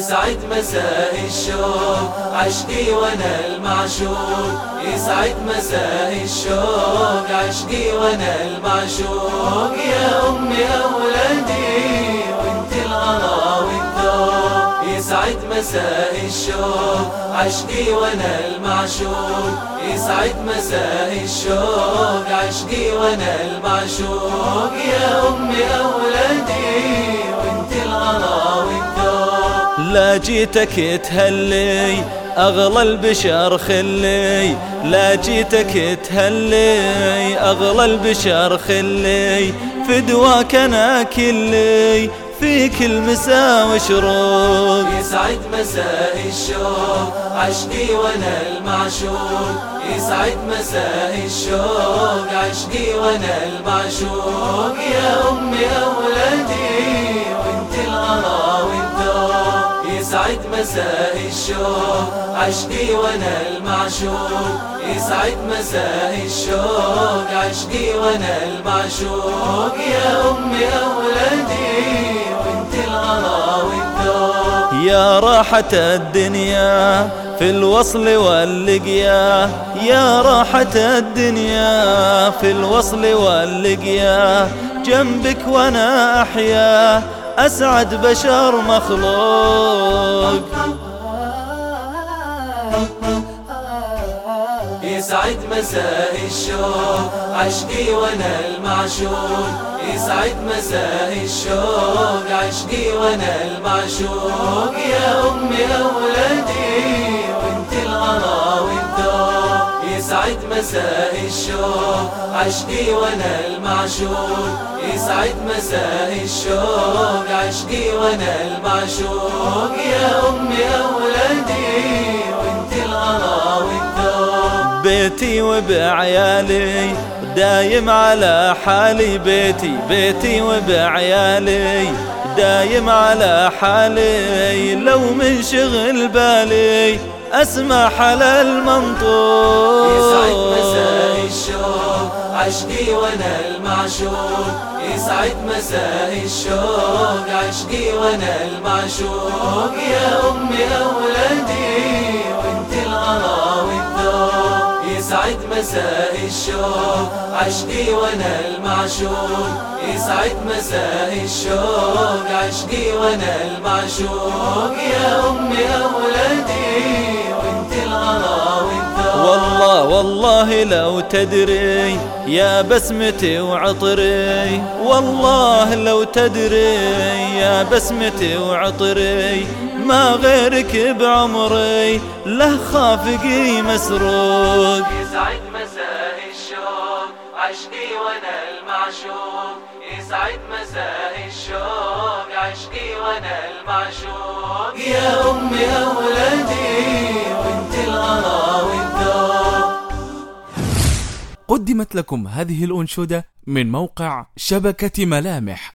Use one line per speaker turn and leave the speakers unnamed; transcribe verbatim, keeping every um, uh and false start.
يسعد مساء الشوق عشقي وانا المعشوق، يسعد مساء الشوق عشقي وانا المعشوق. يا أمي أولادي وانت الغلا والذوق، يسعد مساء الشوق عشقي وانا المعشوق، يسعد مساء الشوق عشقي وانا المعشوق. يا أمي أولادي وانت الغلا والذوق.
لا جيتك تهلي أغلى البشر خلي، لا جيتك تهلي أغلى البشر خلي، فدواك أنا كلي في كل مساء وشروق.
يسعد مساء الشوق عشقي وانا المعشوق، يسعد مساء الشوق عشقي وانا المعشوق. يا أمي أولادي وانت الغلا والذوق، يسعد مساء الشوق عشقي وانا المعشوق، يسعد مساء الشوق عشقي وانا المعشوق. يا أمي أولادي وانت الغلا والذوق.
يا راحة الدنيا في الوصل واللقيا، يا راحة الدنيا في الوصل واللقيا، جنبك وانا احيا اسعد بشر مخلوق.
يسعد مساء الشوق عشقي وانا المعشوق، يسعد مساء الشوق عشقي وانا المعشوق. يا أمي أولادي وانت الغلا والذوق، يسعد مساء الشوق عشقي وانا المعشوق، يسعد مساء الشوق عشقي وانا المعشوق. يا أمي أولادي وانت الغلا والذوق.
بيتي وبعيالي دايم على حالي، بيتي بيتي وبعيالي دايم على حالي، لو من شغل بالي اسمع على المنطوق.
يسعد مساء الشوق عشقي وانا المعشوق، يسعد مساء الشوق عشقي وانا المعشوق. يا أمي أولادي وانت الغلا والذوق، يسعد مساء الشوق عشقي وانا المعشوق، يسعد مساء الشوق عشقي وانا المعشوق. يا أمي أولادي وانت الغلا والذوق.
والله والله لو تدري يا بسمتي وعطري، والله لو تدري يا بسمتي وعطري، ما غيرك بعمري له خافقي مسروق.
يسعد مساء الشوق عشقي وانا المعشوق، يسعد مساء الشوق عشقي وانا المعشوق. يا أمي أولادي وانت الغلا والذوق.
قدمت لكم هذه الأنشودة من موقع شبكة ملامح.